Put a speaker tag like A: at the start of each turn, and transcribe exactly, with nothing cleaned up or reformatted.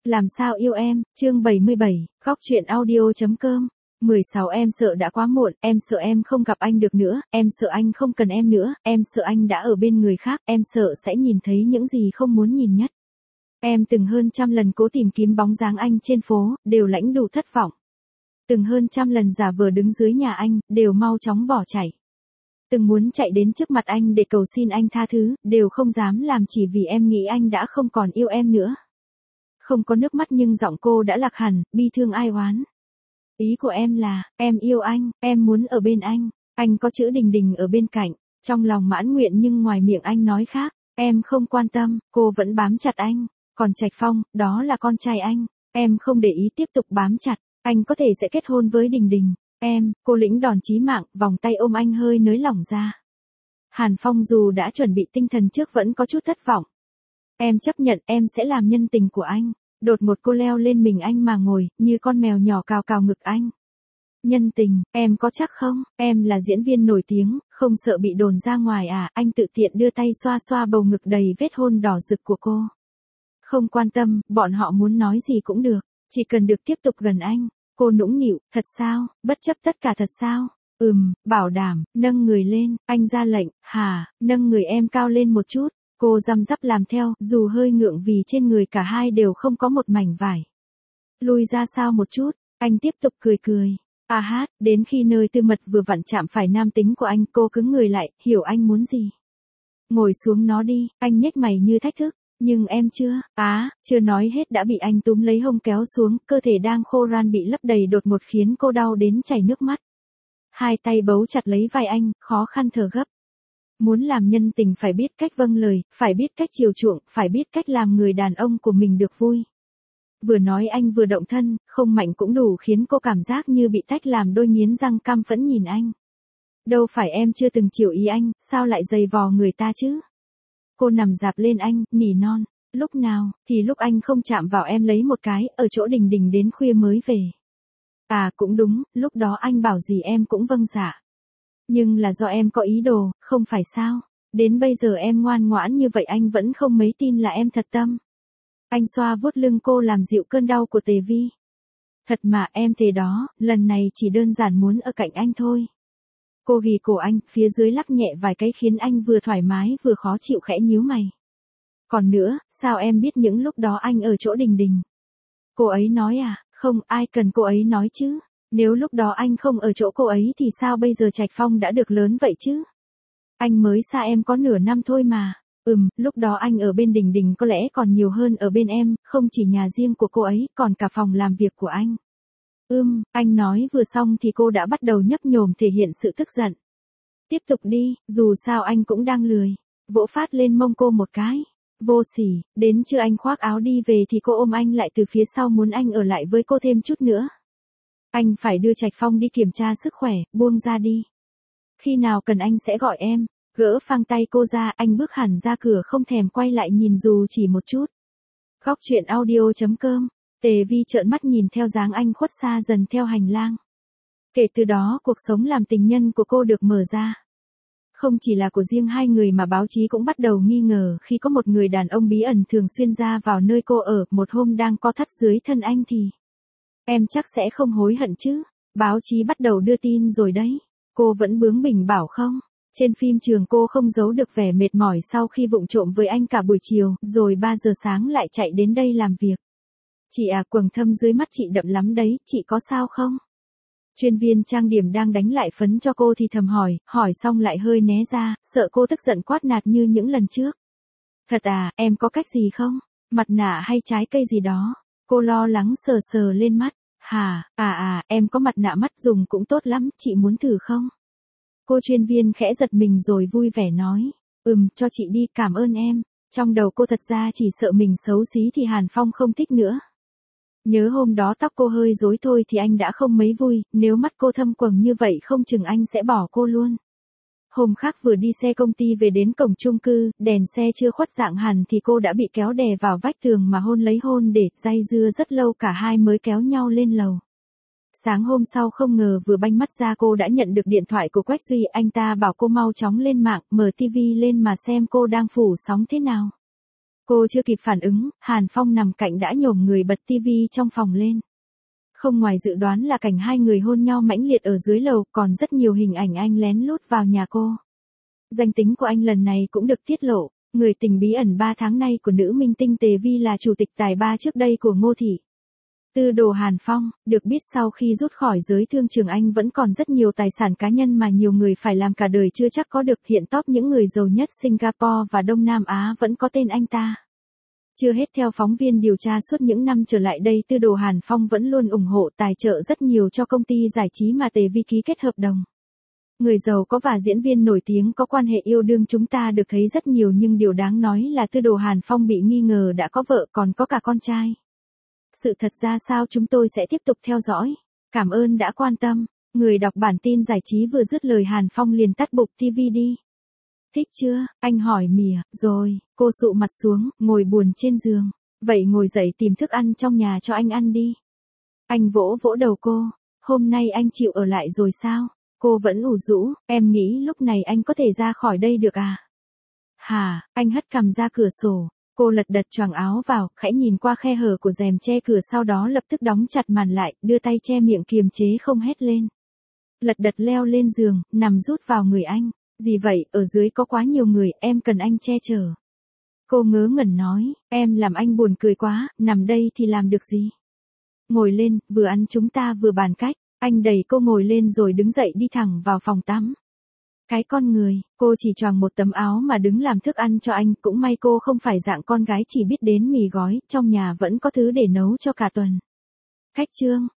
A: Làm sao yêu em, chương bảy mươi bảy, góc truyện audio.com. mười sáu Em sợ đã quá muộn, em sợ em không gặp anh được nữa, em sợ anh không cần em nữa, em sợ anh đã ở bên người khác, em sợ sẽ nhìn thấy những gì không muốn nhìn nhất. Em từng hơn trăm lần cố tìm kiếm bóng dáng anh trên phố, đều lãnh đủ thất vọng. Từng hơn trăm lần giả vờ đứng dưới nhà anh, đều mau chóng bỏ chạy. Từng muốn chạy đến trước mặt anh để cầu xin anh tha thứ, đều không dám làm chỉ vì em nghĩ anh đã không còn yêu em nữa. Không có nước mắt nhưng giọng cô đã lạc hẳn, bi thương ai oán. Ý của em là, em yêu anh, em muốn ở bên anh, anh có chữ Đình Đình ở bên cạnh, trong lòng mãn nguyện nhưng ngoài miệng anh nói khác, em không quan tâm, cô vẫn bám chặt anh, còn Trạch Phong, đó là con trai anh, em không để ý tiếp tục bám chặt, anh có thể sẽ kết hôn với Đình Đình, em, cô lĩnh đòn chí mạng, vòng tay ôm anh hơi nới lỏng ra. Hàn Phong dù đã chuẩn bị tinh thần trước vẫn có chút thất vọng. Em chấp nhận em sẽ làm nhân tình của anh. Đột ngột cô leo lên mình anh mà ngồi, như con mèo nhỏ cào cào ngực anh. Nhân tình, em có chắc không? Em là diễn viên nổi tiếng, không sợ bị đồn ra ngoài à? Anh tự tiện đưa tay xoa xoa bầu ngực đầy vết hôn đỏ rực của cô. Không quan tâm, bọn họ muốn nói gì cũng được, chỉ cần được tiếp tục gần anh. Cô nũng nịu, thật sao? Bất chấp tất cả thật sao? Ừm, bảo đảm, nâng người lên, anh ra lệnh, hà, nâng người em cao lên một chút. Cô răm rắp làm theo, dù hơi ngượng vì trên người cả hai đều không có một mảnh vải. Lui ra sau một chút, anh tiếp tục cười cười. À hát, đến khi nơi tư mật vừa vặn chạm phải nam tính của anh, cô cứng người lại, hiểu anh muốn gì. Ngồi xuống nó đi, anh nhếch mày như thách thức. Nhưng em chưa, á, chưa nói hết đã bị anh túm lấy hông kéo xuống, cơ thể đang khô ran bị lấp đầy đột ngột khiến cô đau đến chảy nước mắt. Hai tay bấu chặt lấy vai anh, khó khăn thở gấp. Muốn làm nhân tình phải biết cách vâng lời, phải biết cách chiều chuộng, phải biết cách làm người đàn ông của mình được vui. Vừa nói anh vừa động thân, không mạnh cũng đủ khiến cô cảm giác như bị tách làm đôi, nghiến răng căm phẫn nhìn anh. Đâu phải em chưa từng chiều ý anh, sao lại giày vò người ta chứ? Cô nằm dạp lên anh, nỉ non, lúc nào, thì lúc anh không chạm vào em lấy một cái, ở chỗ Đình Đình đến khuya mới về. À cũng đúng, lúc đó anh bảo gì em cũng vâng dạ. Nhưng là do em có ý đồ, không phải sao? Đến bây giờ em ngoan ngoãn như vậy anh vẫn không mấy tin là em thật tâm. Anh xoa vuốt lưng cô làm dịu cơn đau của Tề Vi. Thật mà em thề đó, lần này chỉ đơn giản muốn ở cạnh anh thôi. Cô ghì cổ anh, phía dưới lắc nhẹ vài cái khiến anh vừa thoải mái vừa khó chịu khẽ nhíu mày. Còn nữa, sao em biết những lúc đó anh ở chỗ Đình Đình? Cô ấy nói à, không ai cần cô ấy nói chứ. Nếu lúc đó anh không ở chỗ cô ấy thì sao bây giờ Trạch Phong đã được lớn vậy chứ? Anh mới xa em có nửa năm thôi mà. Ừm, lúc đó anh ở bên Đình Đình có lẽ còn nhiều hơn ở bên em, không chỉ nhà riêng của cô ấy, còn cả phòng làm việc của anh. Ừm, anh nói vừa xong thì cô đã bắt đầu nhấp nhổm thể hiện sự tức giận. Tiếp tục đi, dù sao anh cũng đang lười. Vỗ phát lên mông cô một cái. Vô sỉ, đến chưa anh khoác áo đi về thì cô ôm anh lại từ phía sau muốn anh ở lại với cô thêm chút nữa. Anh phải đưa Trạch Phong đi kiểm tra sức khỏe, buông ra đi. Khi nào cần anh sẽ gọi em. Gỡ phăng tay cô ra, anh bước hẳn ra cửa không thèm quay lại nhìn dù chỉ một chút. Góc truyện audio.com. Tề Vi trợn mắt nhìn theo dáng anh khuất xa dần theo hành lang. Kể từ đó cuộc sống làm tình nhân của cô được mở ra. Không chỉ là của riêng hai người mà báo chí cũng bắt đầu nghi ngờ khi có một người đàn ông bí ẩn thường xuyên ra vào nơi cô ở, một hôm đang co thắt dưới thân anh thì. Em chắc sẽ không hối hận chứ, báo chí bắt đầu đưa tin rồi đấy. Cô vẫn bướng bỉnh bảo không. Trên phim trường cô không giấu được vẻ mệt mỏi sau khi vụng trộm với anh cả buổi chiều, rồi ba giờ sáng lại chạy đến đây làm việc. Chị à, quầng thâm dưới mắt chị đậm lắm đấy, chị có sao không? Chuyên viên trang điểm đang đánh lại phấn cho cô thì thầm hỏi, hỏi xong lại hơi né ra, sợ cô tức giận quát nạt như những lần trước. Thật à, em có cách gì không? Mặt nạ hay trái cây gì đó? Cô lo lắng sờ sờ lên mắt. Hà, à à, em có mặt nạ mắt dùng cũng tốt lắm, chị muốn thử không? Cô chuyên viên khẽ giật mình rồi vui vẻ nói. Ừm, cho chị đi, cảm ơn em. Trong đầu cô thật ra chỉ sợ mình xấu xí thì Hàn Phong không thích nữa. Nhớ hôm đó tóc cô hơi rối thôi thì anh đã không mấy vui, nếu mắt cô thâm quầng như vậy không chừng anh sẽ bỏ cô luôn. Hôm khác vừa đi xe công ty về đến cổng chung cư, đèn xe chưa khuất dạng hẳn thì cô đã bị kéo đè vào vách tường mà hôn lấy hôn để day dưa rất lâu cả hai mới kéo nhau lên lầu. Sáng hôm sau không ngờ vừa banh mắt ra cô đã nhận được điện thoại của Quách Duy, anh ta bảo cô mau chóng lên mạng, mở tivi lên mà xem cô đang phủ sóng thế nào. Cô chưa kịp phản ứng, Hàn Phong nằm cạnh đã nhổm người bật tivi trong phòng lên. Không ngoài dự đoán là cảnh hai người hôn nhau mãnh liệt ở dưới lầu, còn rất nhiều hình ảnh anh lén lút vào nhà cô. Danh tính của anh lần này cũng được tiết lộ, người tình bí ẩn ba tháng nay của nữ minh tinh Tề Vi là chủ tịch tài ba trước đây của Ngô Thị. Tư đồ Hàn Phong, được biết sau khi rút khỏi giới thương trường anh vẫn còn rất nhiều tài sản cá nhân mà nhiều người phải làm cả đời chưa chắc có được, hiện top những người giàu nhất Singapore và Đông Nam Á vẫn có tên anh ta. Chưa hết, theo phóng viên điều tra suốt những năm trở lại đây, Tư đồ Hàn Phong vẫn luôn ủng hộ tài trợ rất nhiều cho công ty giải trí mà Tề Vi ký kết hợp đồng. Người giàu có và diễn viên nổi tiếng có quan hệ yêu đương chúng ta được thấy rất nhiều, nhưng điều đáng nói là Tư đồ Hàn Phong bị nghi ngờ đã có vợ còn có cả con trai. Sự thật ra sao chúng tôi sẽ tiếp tục theo dõi. Cảm ơn đã quan tâm. Người đọc bản tin giải trí vừa dứt lời Hàn Phong liền tắt bục tivi đi. Thích chưa? Anh hỏi mỉa. Rồi, cô sụ mặt xuống, ngồi buồn trên giường. Vậy ngồi dậy tìm thức ăn trong nhà cho anh ăn đi. Anh vỗ vỗ đầu cô. Hôm nay anh chịu ở lại rồi sao? Cô vẫn ủ rũ. Em nghĩ lúc này anh có thể ra khỏi đây được à? Hả? Anh hất cằm ra cửa sổ. Cô lật đật choàng áo vào, khẽ nhìn qua khe hở của rèm che cửa, sau đó lập tức đóng chặt màn lại, đưa tay che miệng kiềm chế không hét lên. Lật đật leo lên giường, nằm rút vào người anh. Gì vậy, ở dưới có quá nhiều người, em cần anh che chở. Cô ngớ ngẩn nói, em làm anh buồn cười quá, nằm đây thì làm được gì. Ngồi lên, vừa ăn chúng ta vừa bàn cách. Anh đẩy cô ngồi lên rồi đứng dậy đi thẳng vào phòng tắm. Cái con người, cô chỉ choàng một tấm áo mà đứng làm thức ăn cho anh, cũng may cô không phải dạng con gái chỉ biết đến mì gói, trong nhà vẫn có thứ để nấu cho cả tuần. Khách trương,